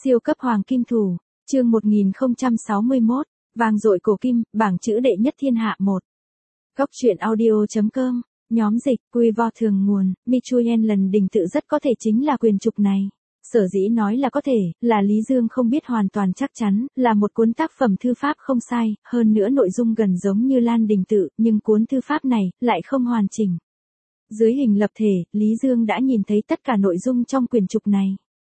Siêu cấp hoàng kim thủ, chương 1061, vàng dội cổ kim, bảng chữ đệ nhất thiên hạ 1. Góc truyện audio.com, nhóm dịch, quy vo thường nguồn, Michuyen lần đình tự rất có thể chính là quyền trục này. Sở dĩ nói là có thể, là Lý Dương không biết hoàn toàn chắc chắn, là một cuốn tác phẩm thư pháp không sai, hơn nữa nội dung gần giống như Lan Đình tự, nhưng cuốn thư pháp này, lại không hoàn chỉnh. Dưới hình lập thể, Lý Dương đã nhìn thấy tất cả nội dung trong quyền trục này.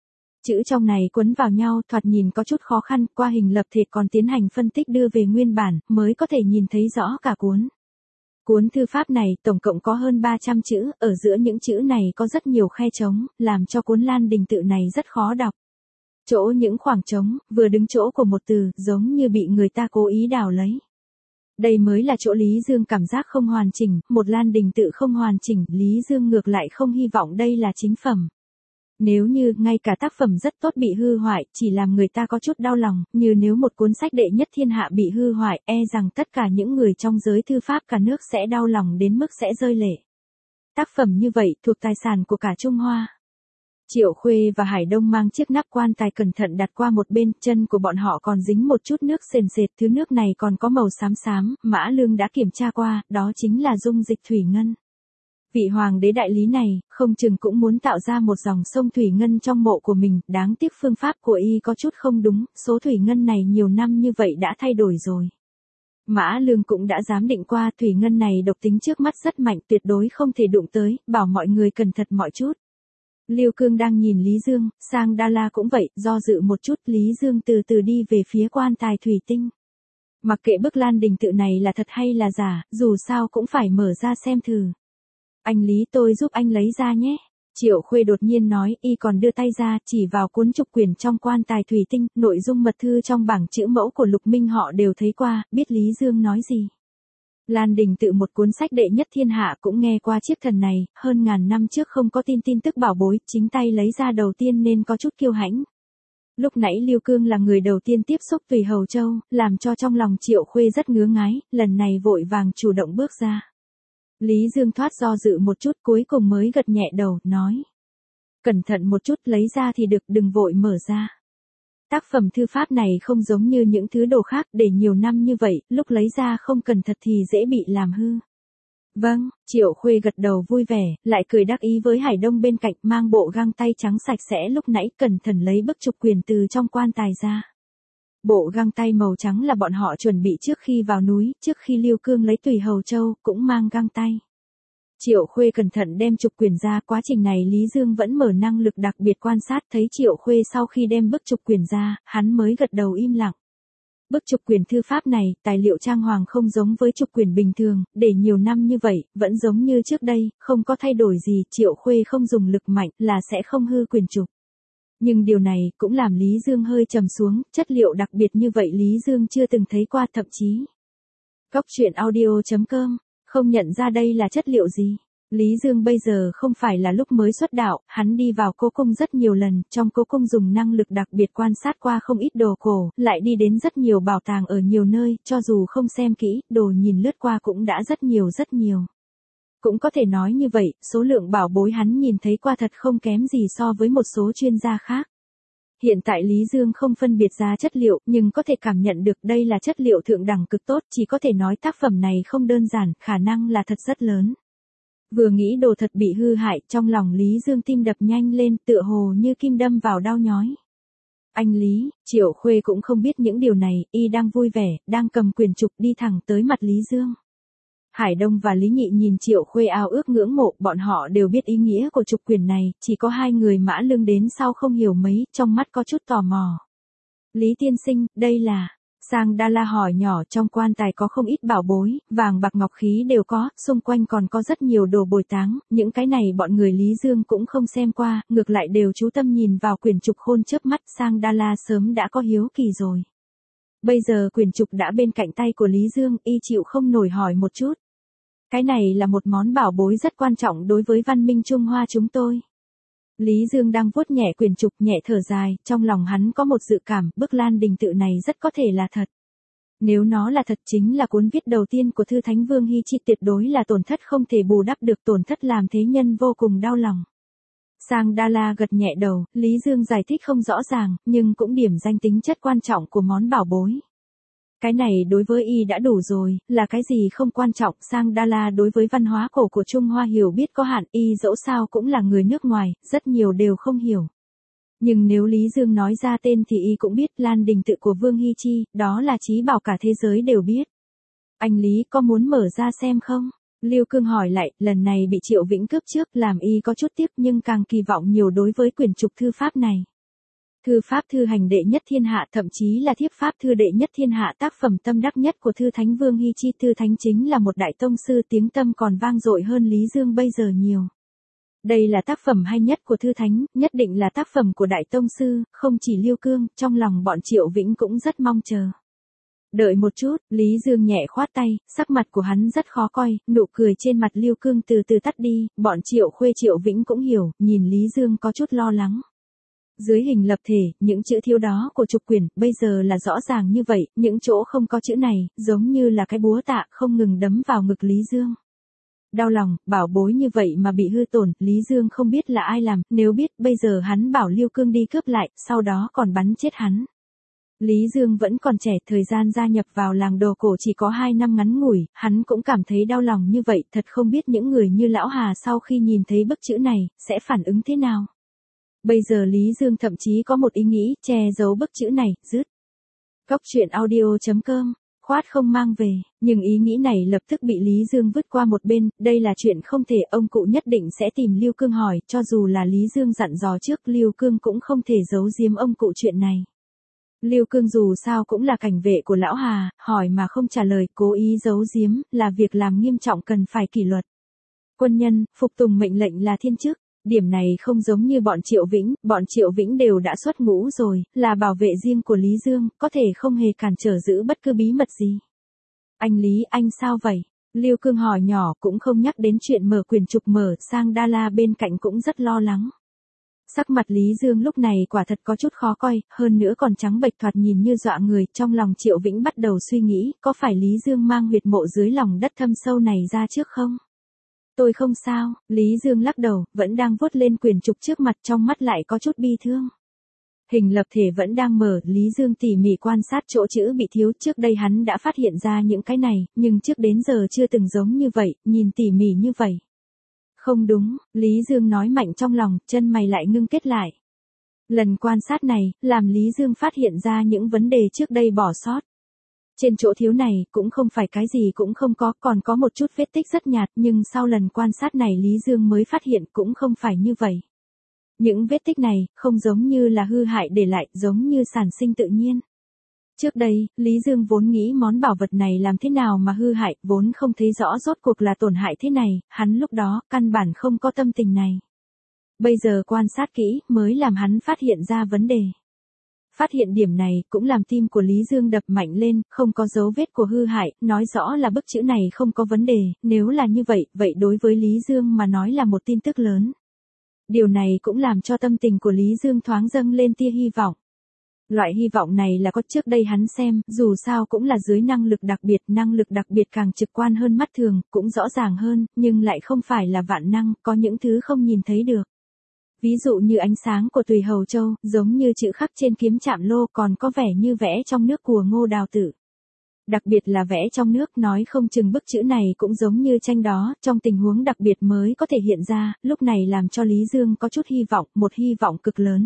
Chữ trong này quấn vào nhau thoạt nhìn có chút khó khăn, qua hình lập thể còn tiến hành phân tích đưa về nguyên bản, mới có thể nhìn thấy rõ cả cuốn. Cuốn thư pháp này tổng cộng có hơn 300 chữ, ở giữa những chữ này có rất nhiều khe trống, làm cho cuốn Lan Đình tự này rất khó đọc. Chỗ những khoảng trống, vừa đứng chỗ của một từ, giống như bị người ta cố ý đào lấy. Đây mới là chỗ Lý Dương cảm giác không hoàn chỉnh, một Lan Đình tự không hoàn chỉnh, Lý Dương ngược lại không hy vọng đây là chính phẩm. Nếu như, ngay cả tác phẩm rất tốt bị hư hoại, chỉ làm người ta có chút đau lòng, như nếu một cuốn sách đệ nhất thiên hạ bị hư hoại, e rằng tất cả những người trong giới thư pháp cả nước sẽ đau lòng đến mức sẽ rơi lệ. Tác phẩm như vậy, thuộc tài sản của cả Trung Hoa. Triệu Khuê và Hải Đông mang chiếc nắp quan tài cẩn thận đặt qua một bên, chân của bọn họ còn dính một chút nước sền sệt, thứ nước này còn có màu xám xám, Mã Lương đã kiểm tra qua, đó chính là dung dịch thủy ngân. Vị hoàng đế đại lý này, không chừng cũng muốn tạo ra một dòng sông thủy ngân trong mộ của mình, đáng tiếc phương pháp của y có chút không đúng, số thủy ngân này nhiều năm như vậy đã thay đổi rồi. Mã Lương cũng đã giám định qua thủy ngân này độc tính trước mắt rất mạnh, tuyệt đối không thể đụng tới, bảo mọi người cẩn thận mọi chút. Lưu Cương đang nhìn Lý Dương, Sang Đa La cũng vậy, do dự một chút, Lý Dương từ từ đi về phía quan tài thủy tinh. Mặc kệ bức Lan Đình tự này là thật hay là giả, dù sao cũng phải mở ra xem thử. Anh Lý, tôi giúp anh lấy ra nhé. Triệu Khuê đột nhiên nói, y còn đưa tay ra, chỉ vào cuốn trục quyển trong quan tài thủy tinh, nội dung mật thư trong bảng chữ mẫu của Lục Minh họ đều thấy qua, biết Lý Dương nói gì. Lan Đình tự một cuốn sách đệ nhất thiên hạ cũng nghe qua chiếc thần này, hơn ngàn năm trước không có tin tức bảo bối, chính tay lấy ra đầu tiên nên có chút kiêu hãnh. Lúc nãy Lưu Cương là người đầu tiên tiếp xúc Tùy Hầu Châu, làm cho trong lòng Triệu Khuê rất ngứa ngái, lần này vội vàng chủ động bước ra. Lý Dương thoát do dự một chút cuối cùng mới gật nhẹ đầu, nói. Cẩn thận một chút, lấy ra thì được, đừng vội mở ra. Tác phẩm thư pháp này không giống như những thứ đồ khác, để nhiều năm như vậy, lúc lấy ra không cẩn thận thì dễ bị làm hư. Vâng, Triệu Khuê gật đầu vui vẻ, lại cười đắc ý với Hải Đông bên cạnh, mang bộ găng tay trắng sạch sẽ lúc nãy cẩn thận lấy bức trục quyền từ trong quan tài ra. Bộ găng tay màu trắng là bọn họ chuẩn bị trước khi vào núi, trước khi Lưu Cương lấy Tùy Hầu Châu, cũng mang găng tay. Triệu Khuê cẩn thận đem trục quyền ra, quá trình này Lý Dương vẫn mở năng lực đặc biệt quan sát, thấy Triệu Khuê sau khi đem bức trục quyền ra, hắn mới gật đầu im lặng. Bức trục quyền thư pháp này, tài liệu trang hoàng không giống với trục quyền bình thường, để nhiều năm như vậy, vẫn giống như trước đây, không có thay đổi gì, Triệu Khuê không dùng lực mạnh là sẽ không hư quyền trục. Nhưng điều này cũng làm Lý Dương hơi trầm xuống, chất liệu đặc biệt như vậy Lý Dương chưa từng thấy qua, thậm chí. Góc truyện audio.com, không nhận ra đây là chất liệu gì. Lý Dương bây giờ không phải là lúc mới xuất đạo, hắn đi vào cố cung rất nhiều lần, trong cố cung dùng năng lực đặc biệt quan sát qua không ít đồ cổ, lại đi đến rất nhiều bảo tàng ở nhiều nơi, cho dù không xem kỹ, đồ nhìn lướt qua cũng đã rất nhiều. Cũng có thể nói như vậy, số lượng bảo bối hắn nhìn thấy qua thật không kém gì so với một số chuyên gia khác. Hiện tại Lý Dương không phân biệt ra chất liệu, nhưng có thể cảm nhận được đây là chất liệu thượng đẳng cực tốt, chỉ có thể nói tác phẩm này không đơn giản, khả năng là thật rất lớn. Vừa nghĩ đồ thật bị hư hại, trong lòng Lý Dương tim đập nhanh lên, tựa hồ như kim đâm vào đau nhói. Anh Lý, Triệu Khuê cũng không biết những điều này, y đang vui vẻ, đang cầm quyền trục đi thẳng tới mặt Lý Dương. Hải Đông và Lý Nhị nhìn Triệu Khuê ao ước ngưỡng mộ, bọn họ đều biết ý nghĩa của trục quyền này, chỉ có hai người Mã Lương đến sau không hiểu mấy, trong mắt có chút tò mò. Lý tiên sinh, đây là. Sang Đa La hỏi nhỏ, trong quan tài có không ít bảo bối, vàng bạc ngọc khí đều có, xung quanh còn có rất nhiều đồ bồi táng, những cái này bọn người Lý Dương cũng không xem qua, ngược lại đều chú tâm nhìn vào quyển trục khôn chớp mắt, Sang Đa La sớm đã có hiếu kỳ rồi. Bây giờ quyển trục đã bên cạnh tay của Lý Dương, y chịu không nổi hỏi một chút. Cái này là một món bảo bối rất quan trọng đối với văn minh Trung Hoa chúng tôi. Lý Dương đang vuốt nhẹ quyển trục, nhẹ thở dài, trong lòng hắn có một dự cảm, bức Lan Đình tự này rất có thể là thật. Nếu nó là thật chính là cuốn viết đầu tiên của Thư Thánh Vương Hy Chi, tuyệt đối là tổn thất không thể bù đắp được, tổn thất làm thế nhân vô cùng đau lòng. Sang Đa-la gật nhẹ đầu, Lý Dương giải thích không rõ ràng, nhưng cũng điểm danh tính chất quan trọng của món bảo bối. Cái này đối với y đã đủ rồi, là cái gì không quan trọng. Sang Đa-la đối với văn hóa cổ của Trung Hoa hiểu biết có hạn, y dẫu sao cũng là người nước ngoài, rất nhiều đều không hiểu. Nhưng nếu Lý Dương nói ra tên thì y cũng biết. Lan Đình Tự của Vương Hy Chi, đó là trí bảo cả thế giới đều biết. Anh Lý có muốn mở ra xem không? Lưu Cương hỏi lại, lần này bị Triệu Vĩnh cướp trước làm y có chút tiếc nhưng càng kỳ vọng nhiều đối với quyển trục thư pháp này. Thư pháp thư hành đệ nhất thiên hạ, thậm chí là thiếp pháp thư đệ nhất thiên hạ, tác phẩm tâm đắc nhất của thư thánh Vương Hy Chi. Thư thánh chính là một đại tông sư, tiếng tăm còn vang dội hơn Lý Dương bây giờ nhiều. Đây là tác phẩm hay nhất của thư thánh, nhất định là tác phẩm của đại tông sư, không chỉ Lưu Cương, trong lòng bọn Triệu Vĩnh cũng rất mong chờ. Đợi một chút, Lý Dương nhẹ khoát tay, sắc mặt của hắn rất khó coi, nụ cười trên mặt Lưu Cương từ từ tắt đi, bọn Triệu Khuê Triệu Vĩnh cũng hiểu, nhìn Lý Dương có chút lo lắng. Dưới hình lập thể, những chữ thiếu đó của trục quyển, bây giờ là rõ ràng như vậy, những chỗ không có chữ này, giống như là cái búa tạ không ngừng đấm vào ngực Lý Dương. Đau lòng, bảo bối như vậy mà bị hư tổn, Lý Dương không biết là ai làm, nếu biết, bây giờ hắn bảo Lưu Cương đi cướp lại, sau đó còn bắn chết hắn. Lý Dương vẫn còn trẻ, thời gian gia nhập vào làng đồ cổ chỉ có 2 năm ngắn ngủi, hắn cũng cảm thấy đau lòng như vậy, thật không biết những người như Lão Hà sau khi nhìn thấy bức chữ này, sẽ phản ứng thế nào. Bây giờ Lý Dương thậm chí có một ý nghĩ, che giấu bức chữ này, dứt. Cóc truyện audio.com, khoát không mang về, nhưng ý nghĩ này lập tức bị Lý Dương vứt qua một bên, đây là chuyện không thể, ông cụ nhất định sẽ tìm Lưu Cương hỏi, cho dù là Lý Dương dặn dò trước, Lưu Cương cũng không thể giấu giếm ông cụ chuyện này. Lưu Cương dù sao cũng là cảnh vệ của Lão Hà, hỏi mà không trả lời, cố ý giấu giếm, là việc làm nghiêm trọng cần phải kỷ luật. Quân nhân, phục tùng mệnh lệnh là thiên chức. Điểm này không giống như bọn Triệu Vĩnh đều đã xuất ngũ rồi, là bảo vệ riêng của Lý Dương, có thể không hề cản trở giữ bất cứ bí mật gì. Anh Lý, anh sao vậy? Lưu Cương hỏi nhỏ, cũng không nhắc đến chuyện mở quyển trục. Mở. Sang Đa-la bên cạnh cũng rất lo lắng. Sắc mặt Lý Dương lúc này quả thật có chút khó coi, hơn nữa còn trắng bệch, thoạt nhìn như dọa người. Trong lòng Triệu Vĩnh bắt đầu suy nghĩ, có phải Lý Dương mang huyệt mộ dưới lòng đất thâm sâu này ra trước không? Tôi không sao, Lý Dương lắc đầu, vẫn đang vuốt lên quyển trục trước mặt, trong mắt lại có chút bi thương. Hình lập thể vẫn đang mở, Lý Dương tỉ mỉ quan sát chỗ chữ bị thiếu, trước đây hắn đã phát hiện ra những cái này, nhưng trước đến giờ chưa từng giống như vậy, nhìn tỉ mỉ như vậy. Không đúng, Lý Dương nói mạnh trong lòng, chân mày lại ngưng kết lại. Lần quan sát này, làm Lý Dương phát hiện ra những vấn đề trước đây bỏ sót. Trên chỗ thiếu này, cũng không phải cái gì cũng không có, còn có một chút vết tích rất nhạt, nhưng sau lần quan sát này Lý Dương mới phát hiện cũng không phải như vậy. Những vết tích này, không giống như là hư hại để lại, giống như sản sinh tự nhiên. Trước đây, Lý Dương vốn nghĩ món bảo vật này làm thế nào mà hư hại, vốn không thấy rõ rốt cuộc là tổn hại thế này, hắn lúc đó, căn bản không có tâm tình này. Bây giờ quan sát kỹ, mới làm hắn phát hiện ra vấn đề. Phát hiện điểm này, cũng làm tim của Lý Dương đập mạnh lên, không có dấu vết của hư hại, nói rõ là bức chữ này không có vấn đề, nếu là như vậy, vậy đối với Lý Dương mà nói là một tin tức lớn. Điều này cũng làm cho tâm tình của Lý Dương thoáng dâng lên tia hy vọng. Loại hy vọng này là có trước đây hắn xem, dù sao cũng là dưới năng lực đặc biệt càng trực quan hơn mắt thường, cũng rõ ràng hơn, nhưng lại không phải là vạn năng, có những thứ không nhìn thấy được. Ví dụ như ánh sáng của Tùy Hầu Châu, giống như chữ khắc trên kiếm chạm lô, còn có vẻ như vẽ trong nước của Ngô Đào Tử. Đặc biệt là vẽ trong nước, nói không chừng bức chữ này cũng giống như tranh đó, trong tình huống đặc biệt mới có thể hiện ra, lúc này làm cho Lý Dương có chút hy vọng, một hy vọng cực lớn.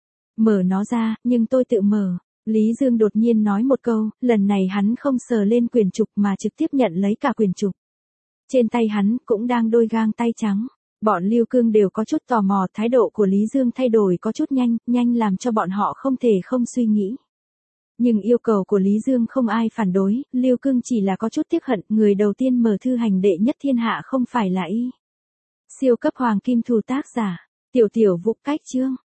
Mở nó ra, nhưng tôi tự mở. Lý Dương đột nhiên nói một câu, lần này hắn không sờ lên quyển trục mà trực tiếp nhận lấy cả quyển trục. Trên tay hắn cũng đang đôi gang tay trắng. Bọn Lưu Cương đều có chút tò mò, thái độ của Lý Dương thay đổi có chút nhanh làm cho bọn họ không thể không suy nghĩ. Nhưng yêu cầu của Lý Dương không ai phản đối, Lưu Cương chỉ là có chút tiếc hận, người đầu tiên mở thư hành đệ nhất thiên hạ không phải là y. Siêu cấp hoàng kim thù tác giả, Tiểu Vũ cách chương.